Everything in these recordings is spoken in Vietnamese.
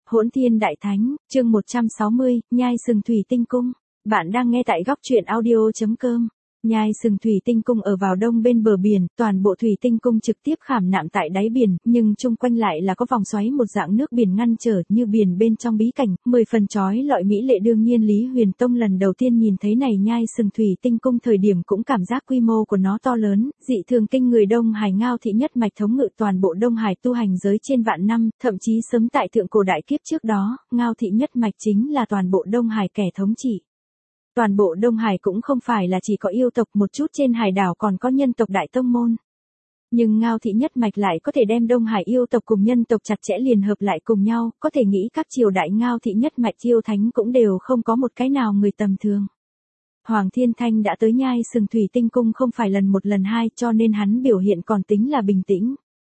Hỗn Thiên Đại Thánh, chương 160, Nhai Sừng Thủy Tinh Cung. Bạn đang nghe tại góc truyện audio.com. Nhai Sừng Thủy Tinh Cung ở vào đông bên bờ biển, toàn bộ thủy tinh cung trực tiếp khảm nạm tại đáy biển, nhưng chung quanh lại là có vòng xoáy một dạng nước biển ngăn trở, như biển bên trong bí cảnh, 10 phần chói lọi mỹ lệ. Đương nhiên Lý Huyền Tông lần đầu tiên nhìn thấy này Nhai Sừng Thủy Tinh Cung thời điểm cũng cảm giác quy mô của nó to lớn, dị thường kinh người. Đông Hải Ngao thị nhất mạch thống ngự toàn bộ Đông Hải tu hành giới trên vạn năm, thậm chí sớm tại thượng cổ đại kiếp trước đó, Ngao thị nhất mạch chính là toàn bộ Đông Hải kẻ thống trị. Toàn bộ Đông Hải cũng không phải là chỉ có yêu tộc, một chút trên hải đảo còn có nhân tộc đại tông môn. Nhưng Ngao thị nhất mạch lại có thể đem Đông Hải yêu tộc cùng nhân tộc chặt chẽ liền hợp lại cùng nhau, có thể nghĩ các triều đại Ngao thị nhất mạch yêu thánh cũng đều không có một cái nào người tầm thường. Hoàng Thiên Thanh đã tới Nhai Sừng Thủy Tinh Cung không phải lần một lần hai, cho nên hắn biểu hiện còn tính là bình tĩnh.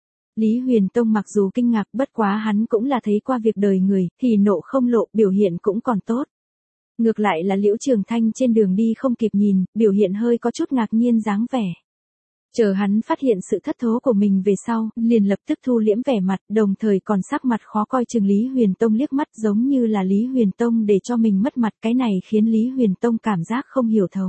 Lý Huyền Tông mặc dù kinh ngạc, bất quá hắn cũng là thấy qua việc đời người, thì nộ không lộ, biểu hiện cũng còn tốt. Ngược lại là Liễu Trường Thanh trên đường đi không kịp nhìn, biểu hiện hơi có chút ngạc nhiên dáng vẻ. Chờ hắn phát hiện sự thất thố của mình về sau, liền lập tức thu liễm vẻ mặt, đồng thời còn sắc mặt khó coi chừng Lý Huyền Tông liếc mắt, giống như là Lý Huyền Tông để cho mình mất mặt. Cái này khiến Lý Huyền Tông cảm giác không hiểu thấu.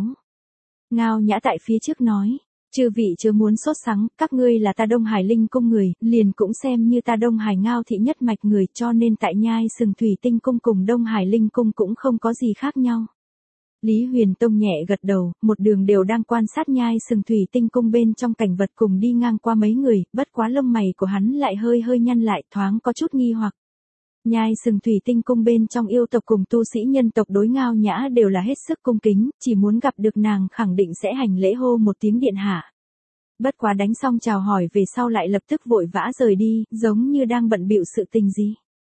Ngao Nhã tại phía trước nói, chư vị chớ muốn sốt sắng, các ngươi là ta Đông Hải Linh Cung người, liền cũng xem như ta Đông Hải Ngao thị nhất mạch người, cho nên tại Nhai Sừng Thủy Tinh Cung cùng Đông Hải Linh Cung cũng không có gì khác nhau. Lý Huyền Tông nhẹ gật đầu, một đường đều đang quan sát Nhai Sừng Thủy Tinh Cung bên trong cảnh vật cùng đi ngang qua mấy người, bất quá lông mày của hắn lại hơi nhăn lại, thoáng có chút nghi hoặc. Nhai Sừng Thủy Tinh Cung bên trong yêu tộc cùng tu sĩ nhân tộc đối Ngao Nhã đều là hết sức cung kính, chỉ muốn gặp được nàng khẳng định sẽ hành lễ hô một tiếng điện hạ. Bất quá đánh xong chào hỏi về sau lại lập tức vội vã rời đi, giống như đang bận bịu sự tình gì.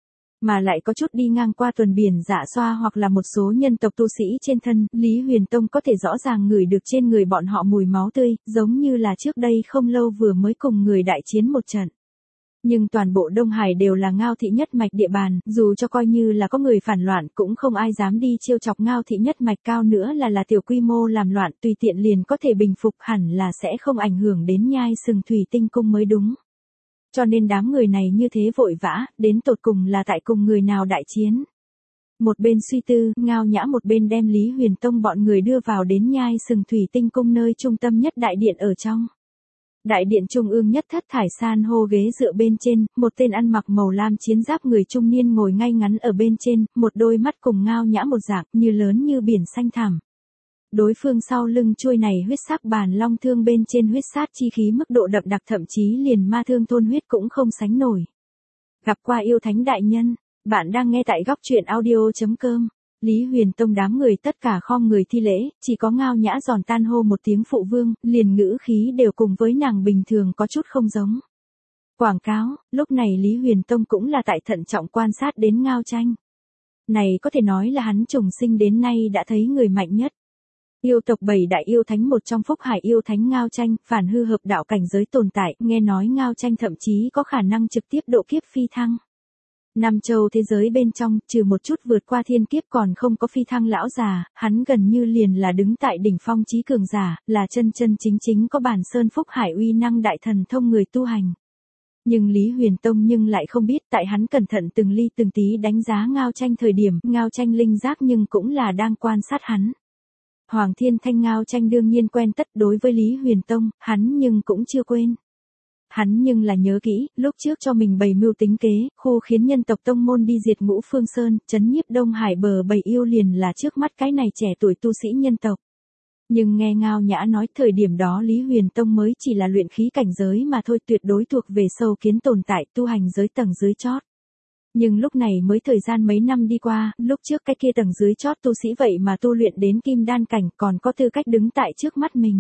Mà lại có chút đi ngang qua tuần biển Dạ Xoa hoặc là một số nhân tộc tu sĩ trên thân, Lý Huyền Tông có thể rõ ràng ngửi được trên người bọn họ mùi máu tươi, giống như là trước đây không lâu vừa mới cùng người đại chiến một trận. Nhưng toàn bộ Đông Hải đều là Ngao thị nhất mạch địa bàn, dù cho coi như là có người phản loạn cũng không ai dám đi trêu chọc Ngao thị nhất mạch, cao nữa là tiểu quy mô làm loạn tùy tiện liền có thể bình phục, hẳn là sẽ không ảnh hưởng đến Nhai Sừng Thủy Tinh Cung mới đúng. Cho nên đám người này như thế vội vã, đến tột cùng là tại cùng người nào đại chiến. Một bên suy tư, Ngao Nhã một bên đem Lý Huyền Tông bọn người đưa vào đến Nhai Sừng Thủy Tinh Cung nơi trung tâm nhất đại điện ở trong. Đại điện trung ương nhất thất thải san hô ghế dựa bên trên, một tên ăn mặc màu lam chiến giáp người trung niên ngồi ngay ngắn ở bên trên, một đôi mắt cùng Ngao Nhã một dạng, như lớn như biển xanh thẳm. Đối phương sau lưng chuôi này huyết sắc bàn long thương bên trên huyết sát chi khí mức độ đậm đặc, thậm chí liền ma thương thôn huyết cũng không sánh nổi. Gặp qua yêu thánh đại nhân, bạn đang nghe tại góc truyện audio.com. Lý Huyền Tông đám người tất cả khom người thi lễ, chỉ có Ngao Nhã giòn tan hô một tiếng phụ vương, liền ngữ khí đều cùng với nàng bình thường có chút không giống. Quảng cáo, lúc này Lý Huyền Tông cũng là tại thận trọng quan sát đến Ngao Tranh. Này có thể nói là hắn trùng sinh đến nay đã thấy người mạnh nhất. Yêu tộc 7 đại yêu thánh một trong Phúc Hải yêu thánh Ngao Tranh, phản hư hợp đạo cảnh giới tồn tại, nghe nói Ngao Tranh thậm chí có khả năng trực tiếp độ kiếp phi thăng. Năm châu thế giới bên trong, trừ một chút vượt qua thiên kiếp còn không có phi thăng lão già, hắn gần như liền là đứng tại đỉnh phong chí cường giả, là chân chính có bản sơn Phúc Hải uy năng đại thần thông người tu hành. Nhưng Lý Huyền Tông nhưng lại không biết, tại hắn cẩn thận từng ly từng tí đánh giá Ngao Tranh thời điểm, Ngao Tranh linh giác nhưng cũng là đang quan sát hắn. Hoàng Thiên Thanh Ngao Tranh đương nhiên quen tất, đối với Lý Huyền Tông, hắn nhưng cũng chưa quên. Hắn nhưng là nhớ kỹ, lúc trước cho mình bày mưu tính kế, khu khiến nhân tộc tông môn đi diệt Ngũ Phương Sơn, trấn nhiếp Đông Hải bờ bầy yêu liền là trước mắt cái này trẻ tuổi tu sĩ nhân tộc. Nhưng nghe Ngao Nhã nói thời điểm đó Lý Huyền Tông mới chỉ là luyện khí cảnh giới mà thôi, tuyệt đối thuộc về sâu kiến tồn tại tu hành giới tầng dưới chót. Nhưng lúc này mới thời gian mấy năm đi qua, lúc trước cái kia tầng dưới chót tu sĩ vậy mà tu luyện đến kim đan cảnh, còn có tư cách đứng tại trước mắt mình.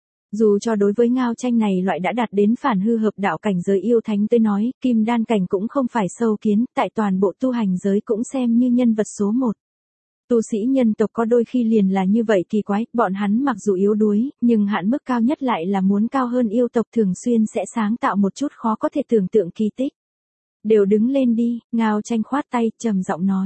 Dù cho đối với Ngao Tranh này loại đã đạt đến phản hư hợp đạo cảnh giới yêu thánh tới nói, kim đan cảnh cũng không phải sâu kiến, tại toàn bộ tu hành giới cũng xem như nhân vật số 1. Tu sĩ nhân tộc có đôi khi liền là như vậy kỳ quái, bọn hắn mặc dù yếu đuối, nhưng hạn mức cao nhất lại là muốn cao hơn yêu tộc, thường xuyên sẽ sáng tạo một chút khó có thể tưởng tượng kỳ tích. Đều đứng lên đi, Ngao Tranh khoát tay, trầm giọng nói.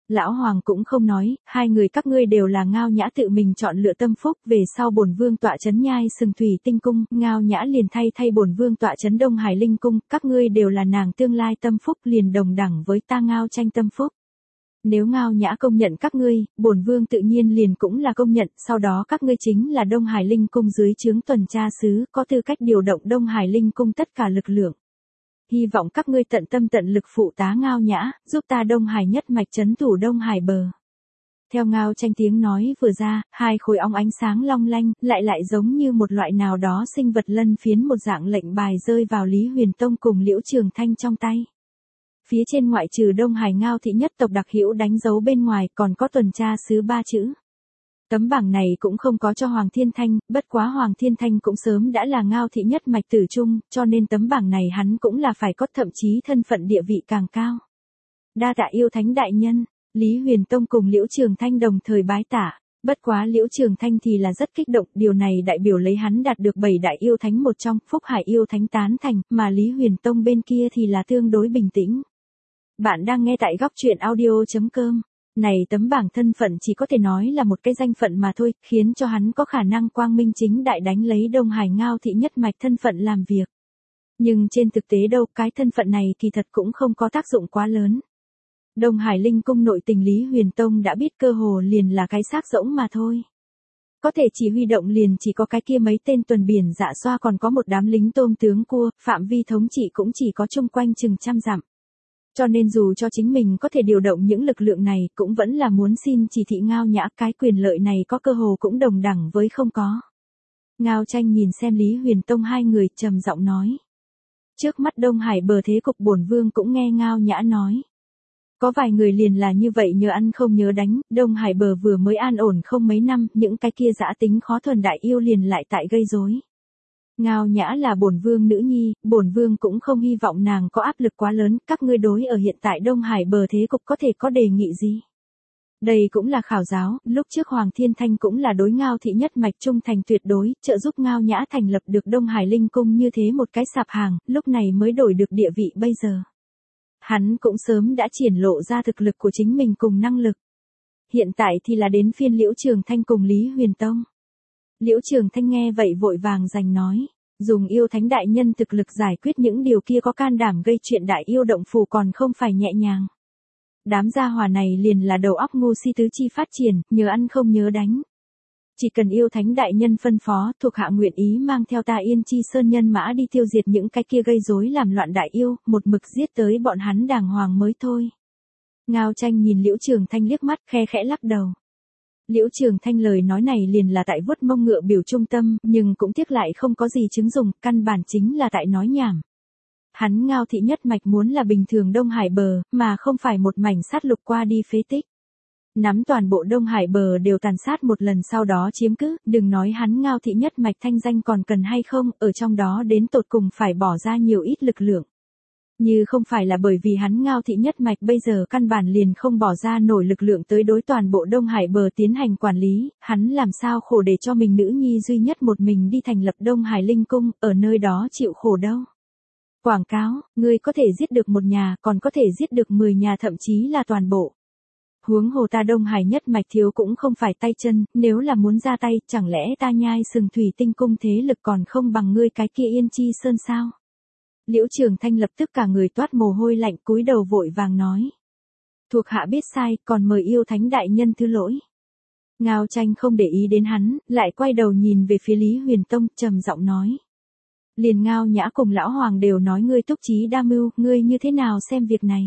Lão Hoàng cũng không nói, hai người các ngươi đều là Ngao Nhã tự mình chọn lựa tâm phúc, về sau bổn vương tọa trấn Nhai Sừng Thủy Tinh Cung, Ngao Nhã liền thay bổn vương tọa trấn Đông Hải Linh Cung, các ngươi đều là nàng tương lai tâm phúc liền đồng đẳng với ta Ngao Tranh tâm phúc. Nếu Ngao Nhã công nhận các ngươi, bổn vương tự nhiên liền cũng là công nhận, sau đó các ngươi chính là Đông Hải Linh Cung dưới trướng tuần tra sứ, có tư cách điều động Đông Hải Linh Cung tất cả lực lượng. Hy vọng các ngươi tận tâm tận lực phụ tá Ngao Nhã, giúp ta Đông Hải nhất mạch trấn thủ Đông Hải bờ. Theo Ngao Tranh tiếng nói vừa ra, hai khối óng ánh sáng long lanh, lại giống như một loại nào đó sinh vật lân phiến một dạng lệnh bài rơi vào Lý Huyền Tông cùng Liễu Trường Thanh trong tay. Phía trên ngoại trừ Đông Hải Ngao thị nhất tộc đặc hữu đánh dấu bên ngoài còn có tuần tra sứ 3 chữ. Tấm bảng này cũng không có cho Hoàng Thiên Thanh, bất quá Hoàng Thiên Thanh cũng sớm đã là Ngao thị nhất mạch tử trung, cho nên tấm bảng này hắn cũng là phải có, thậm chí thân phận địa vị càng cao. Đa tạ yêu thánh đại nhân, Lý Huyền Tông cùng Liễu Trường Thanh đồng thời bái tạ. Bất quá Liễu Trường Thanh thì là rất kích động, điều này đại biểu lấy hắn đạt được 7 đại yêu thánh một trong, Phúc Hải yêu thánh tán thành, mà Lý Huyền Tông bên kia thì là tương đối bình tĩnh. Bạn đang nghe tại góc truyện audio.com. Này tấm bảng thân phận chỉ có thể nói là một cái danh phận mà thôi, khiến cho hắn có khả năng quang minh chính đại đánh lấy Đông Hải Ngao thị nhất mạch thân phận làm việc. Nhưng trên thực tế đâu, cái thân phận này kỳ thật cũng không có tác dụng quá lớn. Đông Hải Linh Cung nội tình Lý Huyền Tông đã biết cơ hồ liền là cái xác rỗng mà thôi. Có thể chỉ huy động liền chỉ có cái kia mấy tên tuần biển dạ xoa, còn có một đám lính tôm tướng cua, phạm vi thống trị cũng chỉ có chung quanh chừng 100 dặm. Cho nên dù cho chính mình có thể điều động những lực lượng này, cũng vẫn là muốn xin chỉ thị Ngao Nhã, cái quyền lợi này có cơ hồ cũng đồng đẳng với không có. Ngao Tranh nhìn xem Lý Huyền Tông hai người, trầm giọng nói. Trước mắt Đông Hải bờ thế cục bổn vương cũng nghe Ngao Nhã nói. Có vài người liền là như vậy nhớ ăn không nhớ đánh, Đông Hải bờ vừa mới an ổn không mấy năm, những cái kia dã tính khó thuần đại yêu liền lại tại gây rối. Ngao Nhã là bổn vương nữ nhi, bổn vương cũng không hy vọng nàng có áp lực quá lớn, các ngươi đối ở hiện tại Đông Hải bờ thế cục có thể có đề nghị gì? Đây cũng là khảo giáo, lúc trước Hoàng Thiên Thanh cũng là đối Ngao thị nhất mạch trung thành tuyệt đối, trợ giúp Ngao Nhã thành lập được Đông Hải Linh Cung như thế một cái sạp hàng, lúc này mới đổi được địa vị bây giờ. Hắn cũng sớm đã triển lộ ra thực lực của chính mình cùng năng lực. Hiện tại thì là đến phiên Liễu Trường Thanh cùng Lý Huyền Tông. Liễu Trường Thanh nghe vậy vội vàng giành nói, dùng yêu thánh đại nhân thực lực giải quyết những điều kia có can đảm gây chuyện đại yêu động phủ còn không phải nhẹ nhàng. Đám gia hỏa này liền là đầu óc ngu si tứ chi phát triển, nhớ ăn không nhớ đánh. Chỉ cần yêu thánh đại nhân phân phó, thuộc hạ nguyện ý mang theo ta Yên Chi Sơn nhân mã đi tiêu diệt những cái kia gây rối làm loạn đại yêu, một mực giết tới bọn hắn đàng hoàng mới thôi. Ngao Tranh nhìn Liễu Trường Thanh liếc mắt, khe khẽ lắc đầu. Liễu Trường Thanh lời nói này liền là tại vuốt mông ngựa biểu trung tâm, nhưng cũng tiếc lại không có gì chứng dụng, căn bản chính là tại nói nhảm. Hắn Ngao thị nhất mạch muốn là bình thường Đông Hải bờ, mà không phải một mảnh sát lục qua đi phế tích. Nắm toàn bộ Đông Hải bờ đều tàn sát một lần sau đó chiếm cứ, đừng nói hắn Ngao thị nhất mạch thanh danh còn cần hay không, ở trong đó đến tột cùng phải bỏ ra nhiều ít lực lượng. Như không phải là bởi vì hắn Ngao thị nhất mạch bây giờ căn bản liền không bỏ ra nổi lực lượng tới đối toàn bộ Đông Hải bờ tiến hành quản lý, hắn làm sao khổ để cho mình nữ nhi duy nhất một mình đi thành lập Đông Hải Linh Cung, ở nơi đó chịu khổ đâu. Quảng cáo, ngươi có thể giết được một nhà, còn có thể giết được 10 nhà, thậm chí là toàn bộ. Huống hồ ta Đông Hải nhất mạch thiếu cũng không phải tay chân, nếu là muốn ra tay, chẳng lẽ ta Nhai Sừng Thủy Tinh Cung thế lực còn không bằng ngươi cái kia Yên Chi Sơn sao? Liễu Trường Thanh lập tức cả người toát mồ hôi lạnh, cúi đầu vội vàng nói. Thuộc hạ biết sai, còn mời yêu thánh đại nhân thứ lỗi. Ngao Tranh không để ý đến hắn, lại quay đầu nhìn về phía Lý Huyền Tông, trầm giọng nói. Liền Ngao Nhã cùng lão hoàng đều nói ngươi túc trí đa mưu, ngươi như thế nào xem việc này?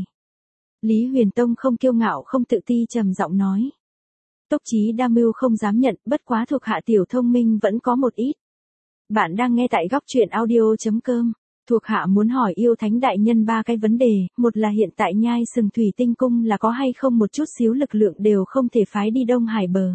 Lý Huyền Tông không kiêu ngạo không tự ti, trầm giọng nói. Túc trí đa mưu không dám nhận, bất quá thuộc hạ tiểu thông minh vẫn có một ít. Bạn đang nghe tại góc truyện audio.com. Thuộc hạ muốn hỏi yêu thánh đại nhân 3 cái vấn đề, một là hiện tại Nhai Sừng Thủy Tinh Cung là có hay không một chút xíu lực lượng đều không thể phái đi Đông Hải bờ.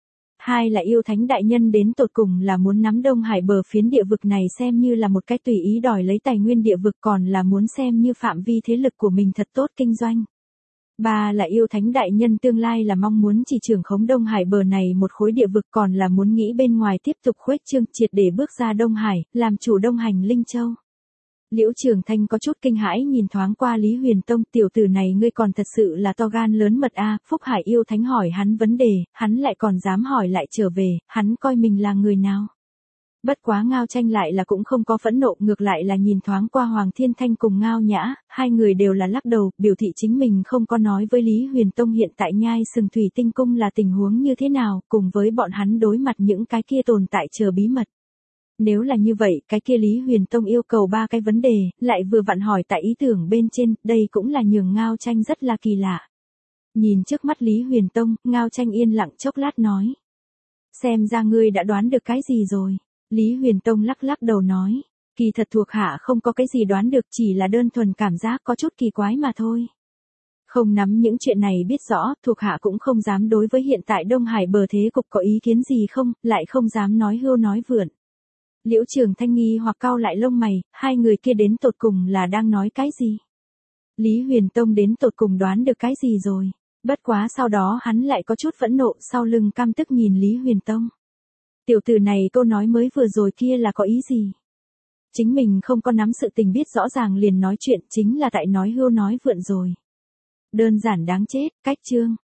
2 là yêu thánh đại nhân đến tột cùng là muốn nắm Đông Hải bờ phiến địa vực này xem như là một cái tùy ý đòi lấy tài nguyên địa vực, còn là muốn xem như phạm vi thế lực của mình thật tốt kinh doanh. 3 là yêu thánh đại nhân tương lai là mong muốn chỉ trưởng khống Đông Hải bờ này một khối địa vực, còn là muốn nghĩ bên ngoài tiếp tục khuếch trương triệt để bước ra Đông Hải, làm chủ Đông Hành Linh Châu. Liễu Trường Thanh có chút kinh hãi nhìn thoáng qua Lý Huyền Tông, tiểu tử này ngươi còn thật sự là to gan lớn mật a. Phúc Hải yêu thánh hỏi hắn vấn đề, hắn lại còn dám hỏi lại trở về, hắn coi mình là người nào. Bất quá Ngao Tranh lại là cũng không có phẫn nộ, ngược lại là nhìn thoáng qua Hoàng Thiên Thanh cùng Ngao Nhã, hai người đều là lắc đầu, biểu thị chính mình không có nói với Lý Huyền Tông hiện tại nhai sừng thủy tinh cung là tình huống như thế nào, cùng với bọn hắn đối mặt những cái kia tồn tại chờ bí mật. Nếu là như vậy, cái kia Lý Huyền Tông yêu cầu 3 cái vấn đề, lại vừa vặn hỏi tại ý tưởng bên trên, đây cũng là nhường Ngao Tranh rất là kỳ lạ. Nhìn trước mắt Lý Huyền Tông, Ngao Tranh yên lặng chốc lát nói. Xem ra ngươi đã đoán được cái gì rồi. Lý Huyền Tông lắc lắc đầu nói. Kỳ thật thuộc hạ không có cái gì đoán được, chỉ là đơn thuần cảm giác có chút kỳ quái mà thôi. Không nắm những chuyện này biết rõ, thuộc hạ cũng không dám đối với hiện tại Đông Hải bờ thế cục có ý kiến gì không, lại không dám nói hưu nói vượn. Liễu Trường Thanh nghi hoặc cau lại lông mày, hai người kia đến tột cùng là đang nói cái gì? Lý Huyền Tông đến tột cùng đoán được cái gì rồi? Bất quá sau đó hắn lại có chút phẫn nộ, sau lưng căm tức nhìn Lý Huyền Tông. Tiểu tử này câu nói mới vừa rồi kia là có ý gì? Chính mình không có nắm sự tình biết rõ ràng liền nói chuyện, chính là tại nói hưu nói vượn rồi. Đơn giản đáng chết, cách chương.